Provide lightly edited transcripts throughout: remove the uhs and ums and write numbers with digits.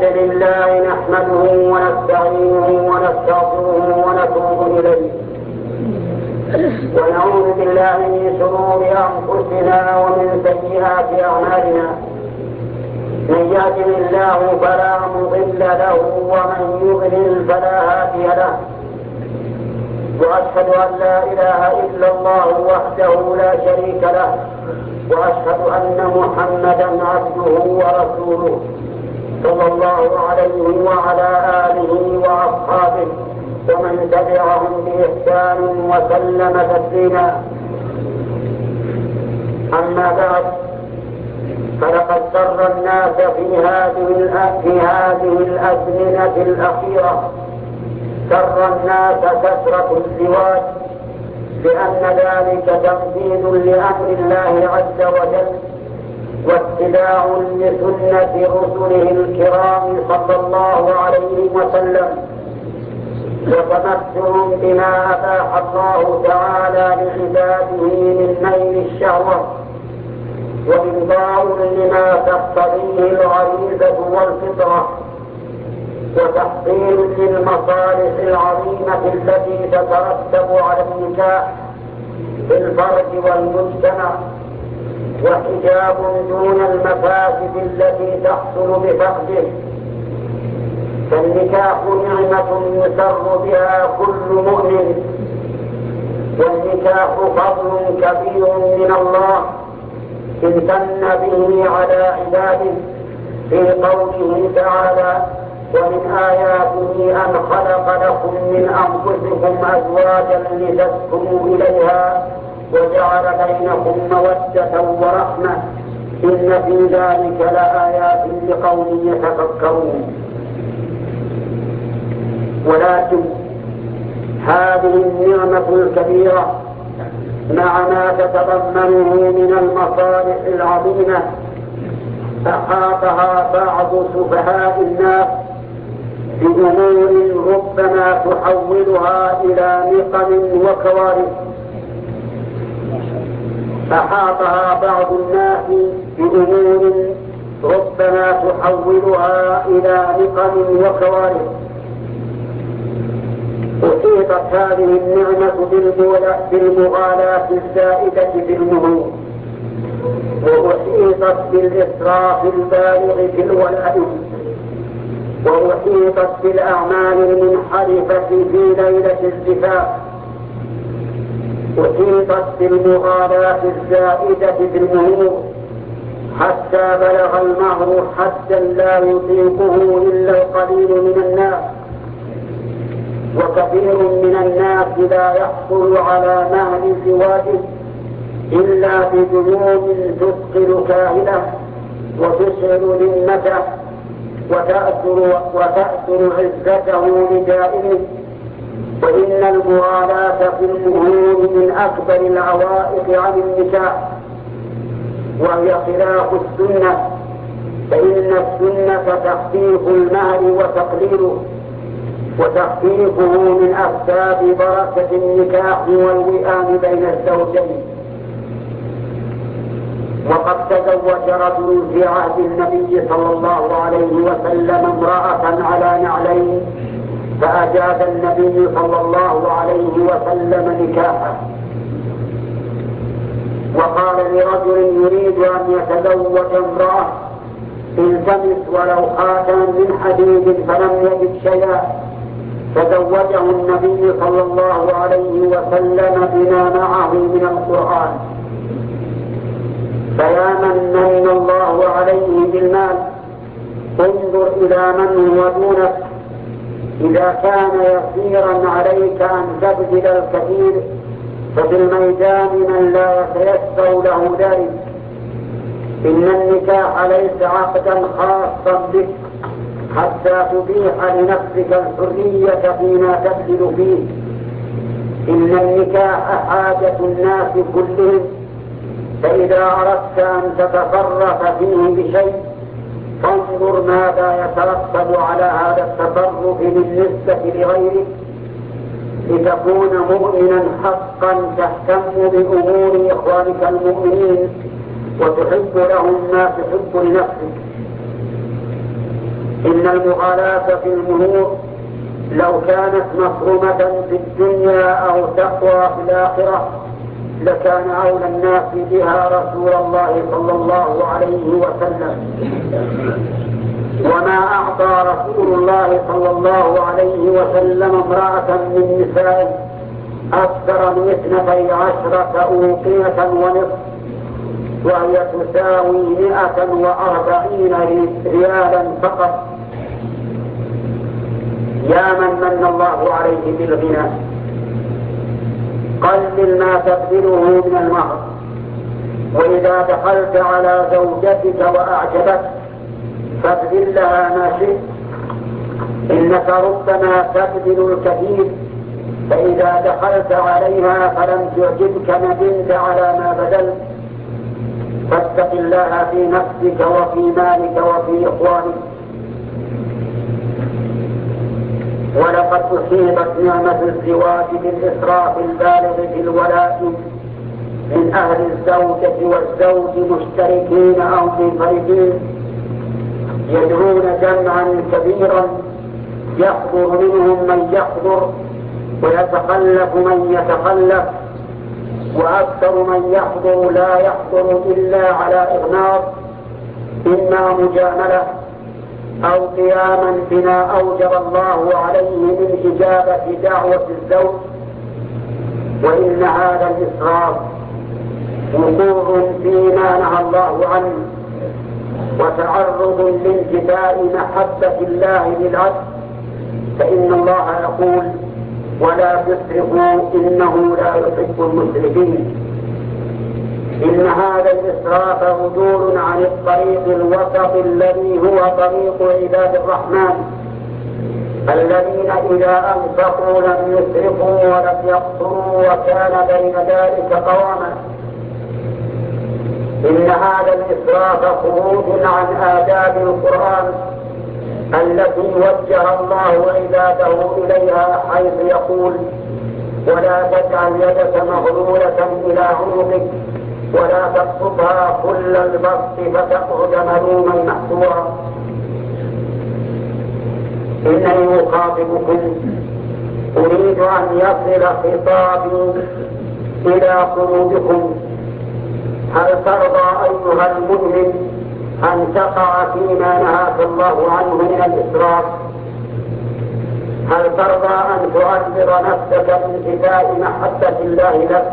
لله نحمده ونستعينه ونستغفره ونتوب إليه ونعوذ بالله من شرور أنفسنا ومن سيئات أعمالنا. من يهده الله فلا مضل له ومن يضلل فلا هادي له. وأشهد أن لا إله إلا الله وحده لا شريك له وأشهد أن محمدا عبده ورسوله صلى الله عليه وعلى آله وأصحابه ومن تبعهم بإحسان وسلم تسليما. أما بعد، فلقد سر الناس في هذه الأزمنة الأخيرة سر الناس كثرة الزواج، لأن ذلك تنفيذ لأمر الله عز وجل واتباع لسنة رسله الكرام صلى الله عليه وسلم، وتمتع بما أباح الله تعالى لعباده من نيل الشهوة، وإنباء لما تقتضيه الغريزة والفطرة، وتحصيل للمصالح العظيمة التي تترتب على النكاح في الفرد والمجتمع، وحجاب دون المفاسد التي تحصل بفقده. فالنكاح نعمة يسر بها كل مؤمن، والنكاح فضل كبير من الله امتن به على عباده في قوله تعالى: ومن آياته أن خلق لكم من أنفسكم أزواجا لتسكنوا إليها وجعل بينكم مودة ورحمة إن في ذلك لآيات لقوم يتفكرون. ولكن هذه النعمة الكبيرة مع ما تتضمنه من المصالح العظيمة أحاطها بعض سفهاء الناس بأمور ربما تحولها إلى نقم وكوارث. أحاطها بعض الناس بأمور ربما تحولها إلى نقم وكوارث. أحيطت هذه النعمة بالمغالاة الزائدة في المهور، وأحيطت بالإسراف البالغ في الولائم، وأحيطت بالأعمال المنحرفة في ليلة الزفاف، أحيطت بالمغالاة الزائدة في المهور حتى بلغ المهر حتى لا يطيقه إلا القليل من الناس، وكثير من الناس لا يحصل على مهر زواجه إلا بديون تثقل كاهله وتشعل ذمته وتأثر عزته لدائمه. وإن المغالاة في المهور من أكبر العوائق عن النكاح، وهي خلاف السنة، فإن السنة تخفيف المهر وتقليله، وتخفيفه من أسباب بركة النكاح والوئام بين الزوجين. وقد تزوج رجل في عهد النبي صلى الله عليه وسلم امرأة على نعلين، فأجاز النبي صلى الله عليه وسلم نكاحه. وقال لرجل يريد أن يتزوج امرأة: التمس ولو خاتما من حديد، فلم يجد شيئا، فزوجه النبي صلى الله عليه وسلم بما معه من القرآن. فيا من من الله عليه بالمال، انظر إلى من هو دونك. إذا كان يسيرا عليك أن تبذل الكثير، ففي الميدان من لا يتيسر له ذلك. إن النكاح ليس عقدا خاصا بك حتى تبيح لنفسك الحرية فيما تبذل فيه. إن النكاح حاجة الناس كلهم، فإذا أردت أن تتصرف فيه بشيء فانظر ماذا يترتب على هذا التصرف بالنسبة لغيرك، لتكون مؤمنا حقا تهتم بأمور إخوانك المؤمنين وتحب لهم ما تحب لنفسك. إن المغالاة في المهور لو كانت مفرومة في الدنيا أو تقوى في الآخرة لكان أولى الناس بها رسول الله صلى الله عليه وسلم. وما أعطى رسول الله صلى الله عليه وسلم امرأة من نسائه أكثر من 12 أوقية ونصف، وهي تساوي 140 ريالا فقط. يا من الله عليه بالغنى قلل ما تبذله من المهر، وإذا دخلت على زوجتك وأعجبت فابذل لها ما شئت، إنك ربما تبذل الكثير فإذا دخلت عليها فلم تعجبك ندمت على ما بذلت. فاتق الله في نفسك وفي مالك وفي إخوانك. ولقد أصيبت نعمة الزواج بالإسراف البالغ في الولاء من أهل الزوجة والزوج مشتركين أو منفردين، يدعون جمعا كبيرا يحضر منهم من يحضر ويتخلف من يتخلف، وأكثر من يحضر لا يحضر إلا على إغماض، إما مجاملة أو قياما بما أوجب الله عليه من إجابة دعوة الزوج. وإن هذا الإسراف وقوع فيما نهى الله عنه وتعرض لانتفاء محبة الله للعبد، فإن الله يقول: ولا تسرفوا إنه لا يحب المسرفين. إن هذا الإسراف عدول عن الطريق الوسط الذي هو طريق عباد الرحمن الذين إذا أنفقوا لم يسرفوا ولم يقصروا وكان بين ذلك قواما. إن هذا الإسراف خروج عن آداب القرآن التي وجه الله عباده إليها، حيث يقول: ولا تجعل يدك مغلولة إلى عنقك ولا تبسطها كل البسط فتقعد ملوما محسورا. إنني أخاطبكم أريد أن يصل خطابي إلى قلوبكم. هل ترضى أيها المؤمن أن تقع فيما نهاك الله عنه من الإسراف؟ هل ترضى أن تعذر نفسك من انتفاء محبة الله لك؟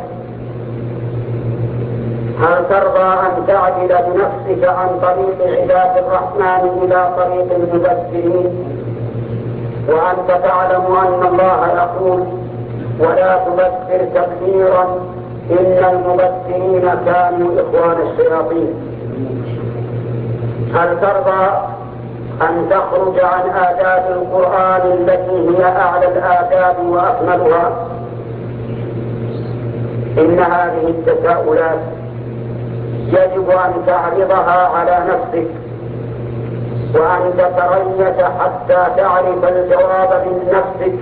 هل ترضى أن تعدل بنفسك عن طريق عباد الرحمن إلى طريق المبذرين؟ وأنت تعلم أن الله يقول: ولا تبذر تبذيرا إن المبذرين كانوا إخوان الشياطين. هل ترضى أن تخرج عن آداب القرآن التي هي أعلى الآداب وأكملها؟ إن هذه التساؤلات يجب أن تعرضها على نفسك وأن تتريث حتى تعرف الجواب من نفسك،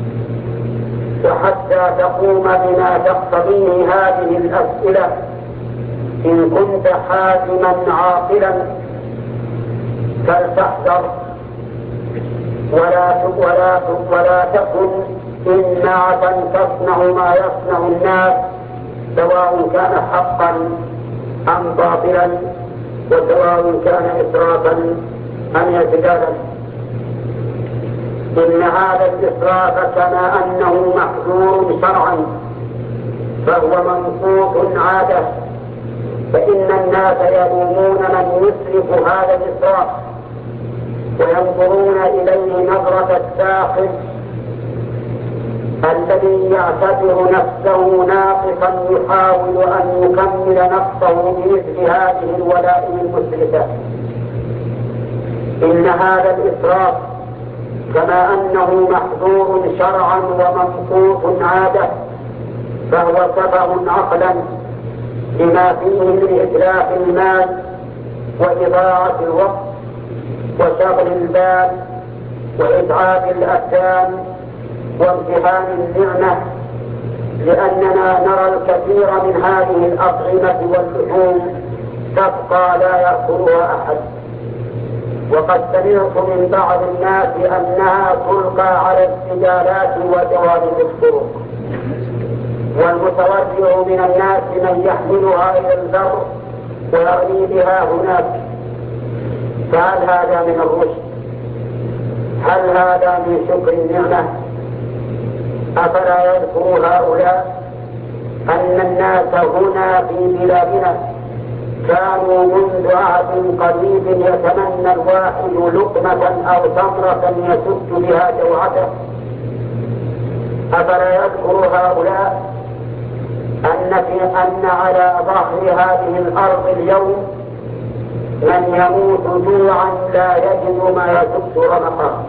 وحتى تقوم بما تقتضيه هذه الأسئلة إن كنت حاكما عاقلا. فلتحذر ولا تكن إمعة تصنع ما يصنع الناس، سواء كان حقا أم باطلا، وسواء كان إسرافا أم اعتدالا. إن هذا الإسراف كما أنه محظور شرعا فهو منقوص عادة، فإن الناس يلومون من يسرف هذا الإسراف وينظرون إليه نظرة الساخط الذي يعتبر نفسه ناقصا يحاول أن يكمل نفسه بمثل هذه الولائم المسرفة. إن هذا الإسراف كما أنه محظور شرعا ومنقوص عادة فهو سبب عقلا لما فيه من إتلاف المال وإضاعة الوقت وشغل البال وإتعاب الأبدان وامتهان النعمة، لأننا نرى الكثير من هذه الأطعمة واللحوم تبقى لا يأكلها أحد، وقد سمعت من بعض الناس أنها تلقى على السجالات وجوانب الطرق، والمتورع من الناس من يحملها إلى البر ويرمي بها هناك. فهل هذا من الرشد؟ هل هذا من شكر النعمة؟ أفلا يذكر هؤلاء أن الناس هنا في بلادنا كانوا منذ عهد قريب يتمنى الواحد لقمة أو تمرة يسد بها جوعته؟ أفلا يذكر هؤلاء أن على ظهر هذه الأرض اليوم من يموت جوعا لا يجد ما يسد رمقه؟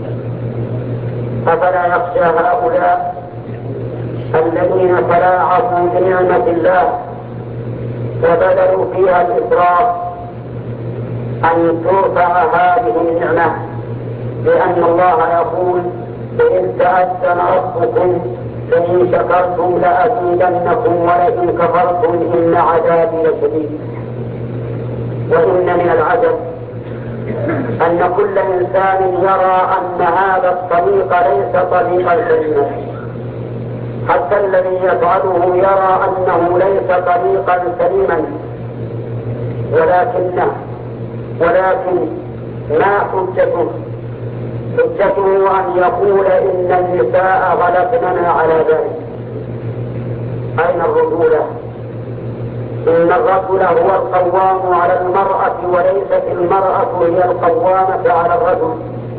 أفلا يخشى هؤلاء الذين تلاعبوا بنعمة الله وبذلوا فيها الإسراف أن ترفع هذه النعمة؟ لأن الله يقول: إذ تأذن ربكم لئن شكرتم لأزيدنكم ولئن كفرتم إن عذابي لشديد. وإن من العجب أن كل إنسان يرى أن هذا الطريق ليس طريقا سليما، حتى الذي يفعله يرى أنه ليس طريقا سليما، ولكن ما حجته؟ حجته أن يقول إن النساء غلبننا على ذلك. أين الرجولة؟ إن الرجل هو القوام على المرأة وليست المرأة هي القوامة على الرجل.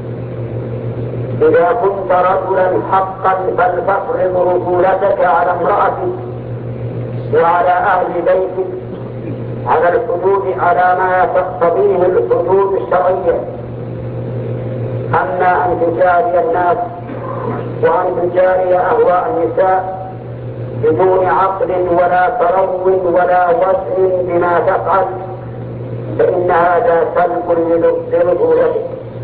إذا كنت رجلا حقا فلتفرض رجولتك على امرأتك وعلى أهل بيتك على الحدود، على ما تقتضيه الحدود الشرعية. أما أن تجاري الناس وأن تجاري أهواء النساء بدون عقل ولا ترو ولا وزن بما تفعل، فإن هذا سلب لرجولتك.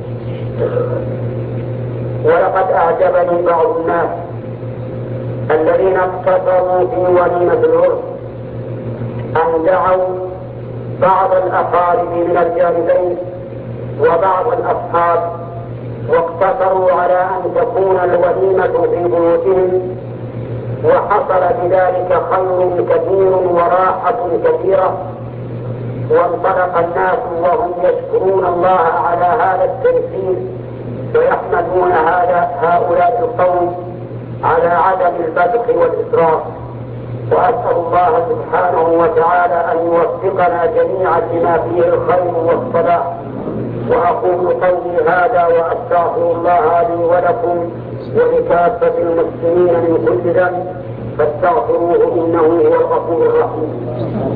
ولقد أعجبني بعض الناس الذين اقتصروا في وليمة العرس أن دعوا بعض الأقارب من الجانبين وبعض الأصحاب، واقتصروا على أن تكون الوليمة في بيوتهم، وحصل بذلك خير كثير وراحة كثيرة، وانطلق الناس وهم يشكرون الله على هذا التيسير ويحمدون هؤلاء القوم على عدم البذخ والإسراف. وأسأل الله سبحانه وتعالى أن يوفقنا جميعا لما فيه الخير والصلاح. وأقول قولي هذا وأستغفر الله لي ولكم ولكافة المسلمين من كل ذنب فاستغفروه إنه هو الغفور الرحيم.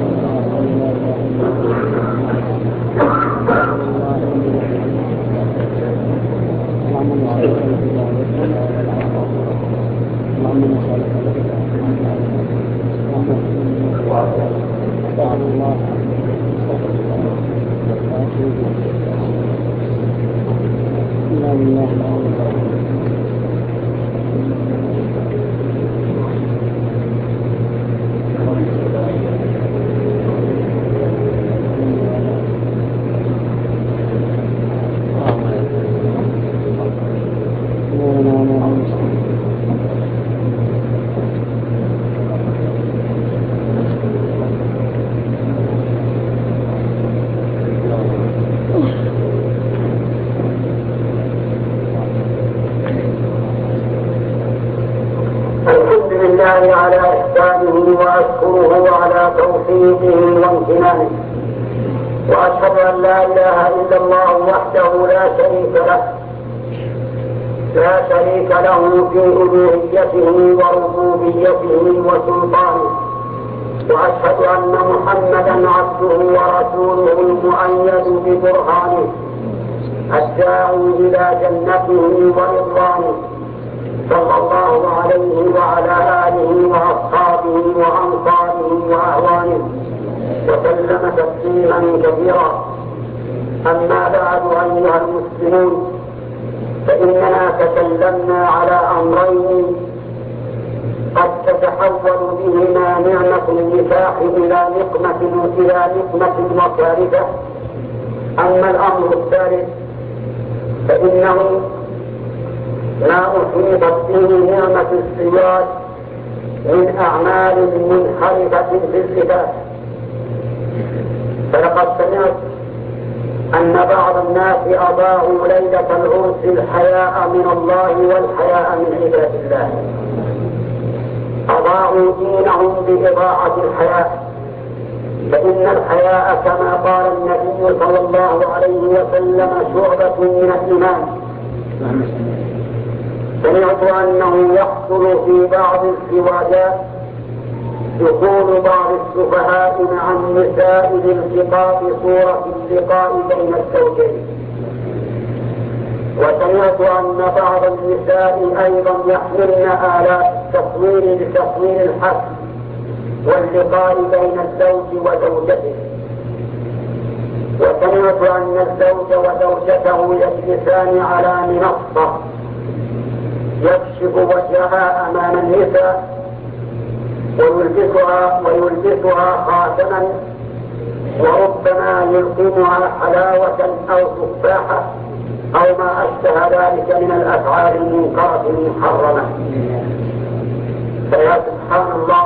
على إحسانه وأشكره على توفيقه وامتنانه، وأشهد أن لا إله إلا الله وحده لا شريك له في ألوهيته وربوبيته وسلطانه، وأشهد أن محمدا عبده ورسوله المؤيد ببرهانه الداعي إلى جنته ورضوانه، صلى الله عليه وعلى آله وأصحابه وأنصاره وأعوانه وسلم تسليما كثيرا. أما بعد أيها المسلمون، فإننا تكلمنا على أمرين قد تتحول بهما نعمة النكاح إلى نقمة وكارثة، أما الأمر الثالث فإنه ما أحيطت به نعمة الصياد من أعمال منحرفة في الصفات. فلقد سمعت أن بعض الناس أضاعوا ليلة العرس الحياء من الله والحياء من عباد الله، أضاعوا دينهم بإضاعة الحياء، فإن الحياء كما قال النبي صلى الله عليه وسلم شعبة من الإيمان. سمعت أنه يحصل في بعض الزواجات دخول بعض السفهاء مع النساء لالتقاط صورة اللقاء بين الزوجين، وسمعت أن بعض النساء أيضا يحملن آلات التصوير لتصوير الحفل واللقاء بين الزوج وزوجته، وسمعت أن الزوج وزوجته يجلسان على منصة يكشف وجهها أمام النساء ويلبسها خاتما، وربما يلقمها حلاوة أو تفاحة أو ما أشبه ذلك من الأفعال المنكرة المحرمة. فيا سبحان الله،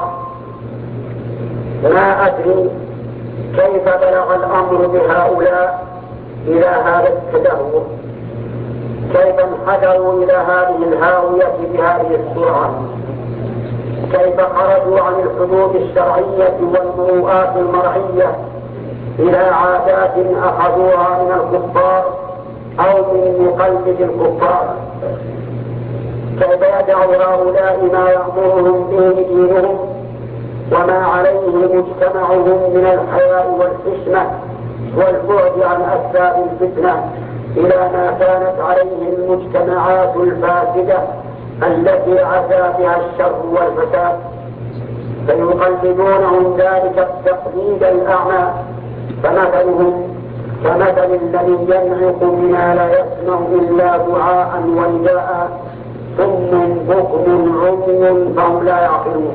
ما أدري كيف بلغ الأمر بهؤلاء إلى هذا التدهور، كيف انحدروا إلى هذه الهاوية بهذه السرعة، كيف خرجوا عن الحدود الشرعية والمروءات المرعية إلى عادات أخذوها من الكفار أو من مقلد الكفار، كيف يدع هؤلاء ما يأمرهم به دينهم وما عليه مجتمعهم من الحياء والحشمة والبعد عن أسباب الفتنة إلى ما كانت عليه المجتمعات الفاسدة التي عسى بها الشر والفساد، فيقلدونهم ذلك التقليد الأعمى، فمثلهم كمثل الذي ينعق بما لا يسمع إلا دعاء ونداء ثم بكم عمي فهم لا يعقلون.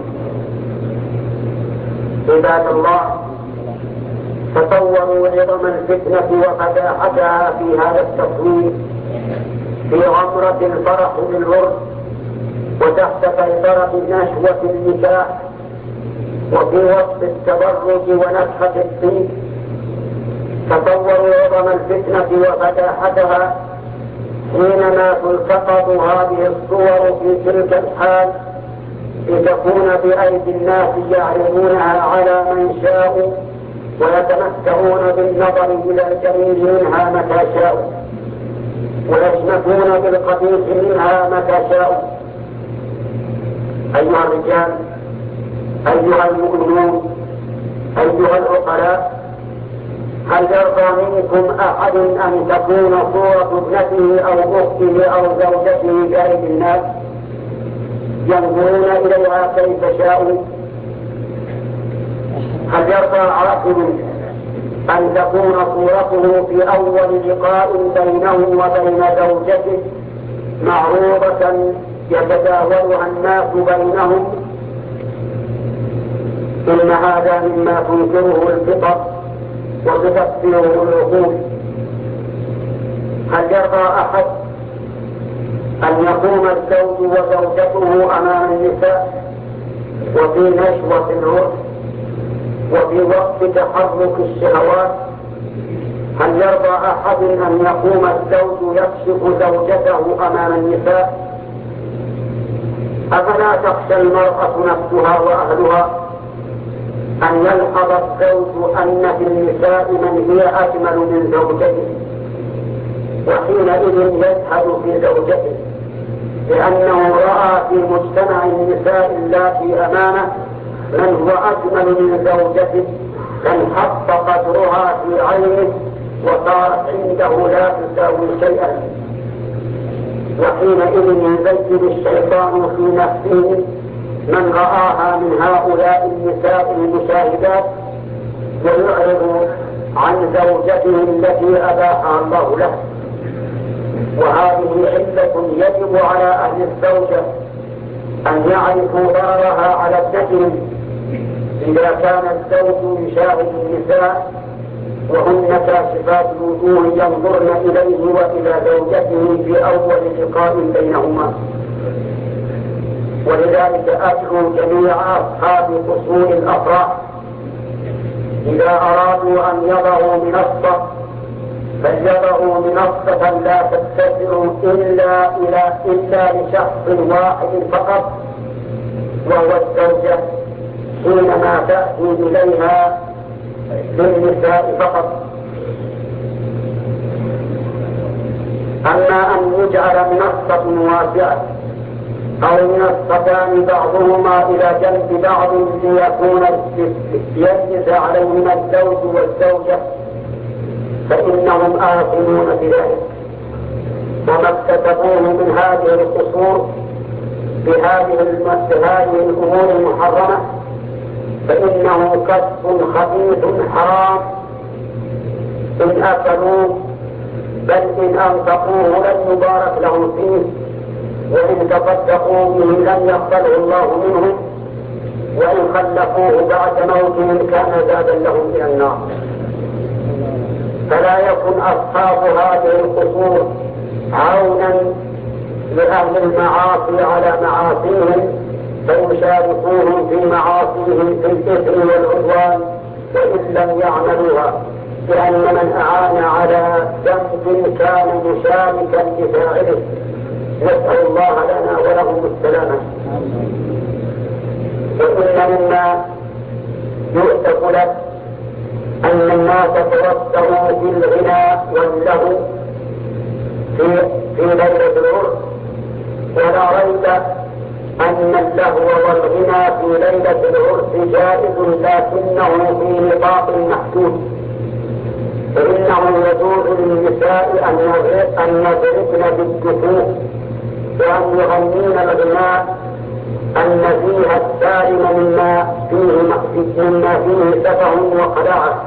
عباد الله، تصوروا عظم الفتنة وفداحتها في هذا التصوير في غمرة الفرح بالعرس وتحت سيطرة نشوة النكاح وفي وسط التبرج ونفخة الطيب. تصوروا عظم الفتنة وفداحتها حينما تلتقط هذه الصور في تلك الحال لتكون بأيدي الناس يعرضونها على من شاءوا ويتمتعون بالنظر إلى الجميل منها متى شاءوا ويشمتون بالقبيح منها متى شاءوا. أيها الرجال، أيها المؤمنون، أيها العقلاء، هل يرضى منكم أحد أن تكون صورة ابنته أو أخته أو زوجته بأيدي الناس ينظرون إليها كيف شاءوا؟ هل يرضى عاقل أن تكون صورته في أول لقاء بينه وبين زوجته معروضة يتداولها الناس بينهم؟ إن هذا مما تنكره الفطر وتكفره العقول. هل يرضى أحد أن يقوم الزوج وزوجته أمام النساء وفي نشوة العرس وفي وقت تحرك الشهوات؟ هل يرضى أحد أن يقوم الزوج يكشف زوجته أمام النساء؟ أفلا تخشى المرأة نفسها وأهلها أن يلحظ الزوج أن في النساء من هي أجمل من زوجته، وحينئذ يجهل في زوجته لأنه رأى في مجتمع النساء اللاتي أمامه من هو أجمل من زوجته، فانحط قدرها في عينه وصارت عنده لا تساوي شيئا، وحينئذ يزين الشيطان في نفسه من رآها من هؤلاء النساء المشاهدات ويعرض عن زوجته التي أباحها الله له. وهذه علة يجب على أهل الزوجة أن يعرفوا ضررها على ابنتهم إذا كان الزوج يشاهد النساء وهن كاشفات الوجوه ينظرن إليه وإلى زوجته في أول لقاء بينهما. ولذلك أدعو جميع أصحاب قصور الأفراح إذا أرادوا أن يضعوا منصة فليضعوا منصة لا تتسع إلا لشخص واحد فقط، وهو الزوجة حينما تأتي إليها للنساء فقط. أما أن يجعل منصة واسعة أو منصتان بعضهما إلى جنب بعض ليكون يجلس عليهما الزوج والزوجة فإنهم آثمون بذلك، وما اكتسبوه من هذه القصور بهذه الأمور المحرمة فإنه كسب خبيث حرام إن أكلوه، بل إن أنفقوه لن يبارك لهم فيه، وإن تصدقوا به لن يقبله الله منهم، وإن خلفوه بعد موتهم كان زادا لهم إلى النار. فلا يكن أصحاب هذه القصور عونا لأهل المعاصي على معاصيهم فيشاركوهم في معاصيهم في الإثم والعدوان وإن لم يعملوها، لأن من أعان على ذنب كان مشاركا لفاعله. نسأل الله لنا ولهم السلامة. وإن مما يؤسف له أن الناس توسعوا في الغنى واللهو في ليلة العرس، ولا ريب أن اللهو والغنى في ليلة العرس جائز، لكنه في نطاق محدود. فإنه يجوز للنساء أن يضربن بالدفوف وأن يغنين الغناء النزيه السالم مما فيه سفه وخداعة،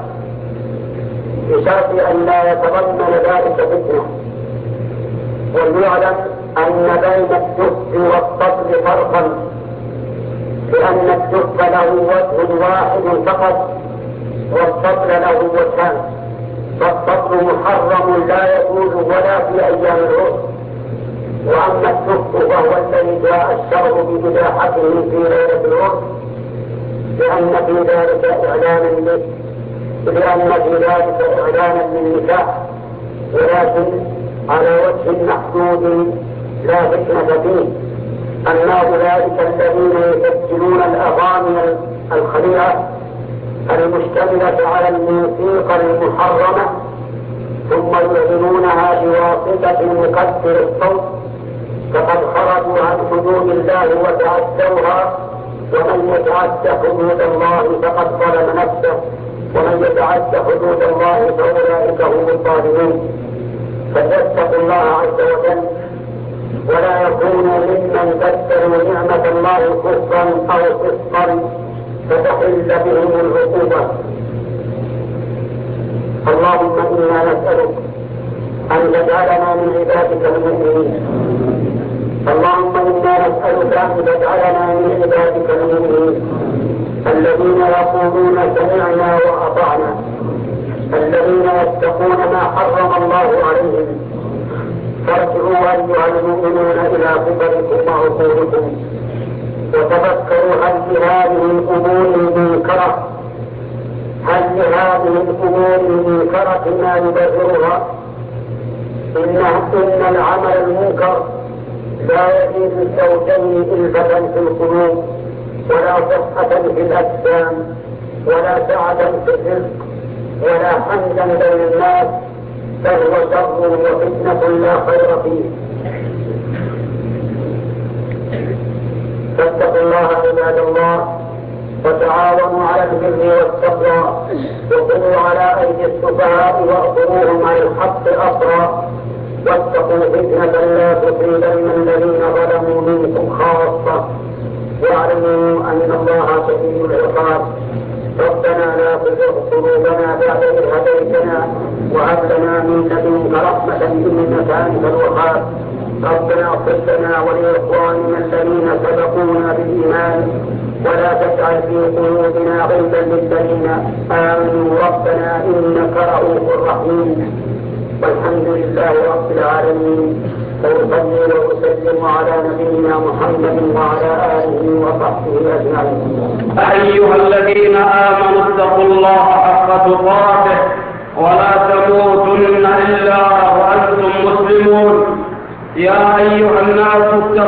بشرط أن لا يتضمن ذلك فتنة. وليعلم أن بين الدف والطبل فرقا، لأن الدف له وجه واحد فقط والطبل له وجهان، فالطبل محرم لا يجوز ولا في أيام العرس، وأما الدف فهو الذي جاء الشرع بإباحته في ليلة العرس، لأن في ذلك إعلانا للنكاح، ولكن على وجه محدود لا فتنة فيه. أما أولئك الذين يسجلون الأغاني الخليعة المشتملة على الموسيقى المحرمة ثم يعلنونها بواسطة مكسر الصوت فقد خرجوا عن حدود الله وتعدوها، ومن يتعد حدود الله فقد ظلم نفسه، ومن يتعد حدود الله فأولئك هم الظالمون. فليتقوا الله عز وجل ولا يكونوا ممن بدلوا نعمة الله كفرا أو فسقا فتحل بهم العقوبة. اللهم إنا نسألك أن تجعلنا من عبادك المؤمنين. اللهم إنا نسألك أن تجعلنا من عبادك المؤمنين الذين يقولون سمعنا وأطعنا، الذين يتقون ما حرم الله عليهم. فارجعوا أيها المؤمنون إلى كبركم وعقولكم وتفكروا هل لهذه الأمور المنكرة ما يبررها. إن العمل المنكر لا يزيد الزوجين إلفة في القلوب ولا صحة في الأجسام ولا سعة في الرزق ولا حمدا بين الناس، فهو شر وفتنة لا خير فيه. فاتقوا الله عباد الله وتعاونوا على البر والتقوى وخذوا على أيدي السفهاء واأمروهم على الحق أسرا، واتقوا فتنة لا تصيبن الذين ظلموا منكم خاصة، واعلموا أن الله شديد العقاب. ربنا لا تزغ قلوبنا بعد إذ هديتنا وهب لنا من لدنك رحمة إنك أنت الوهاب. ربنا اغفر لنا ولإخواننا الذين سبقونا بالإيمان ولا تجعل في قلوبنا غلا للذين آمنوا ربنا إنك رؤوف رحيم. والحمد لله رب العالمين، وأصلي وأسلم على نبينا محمد وعلى آله وصحبه أجمعين. أيها الذين آمنوا اتقوا الله حق تقاته ولا تموتن إلا وأنتم مسلمون. يا أيها الناس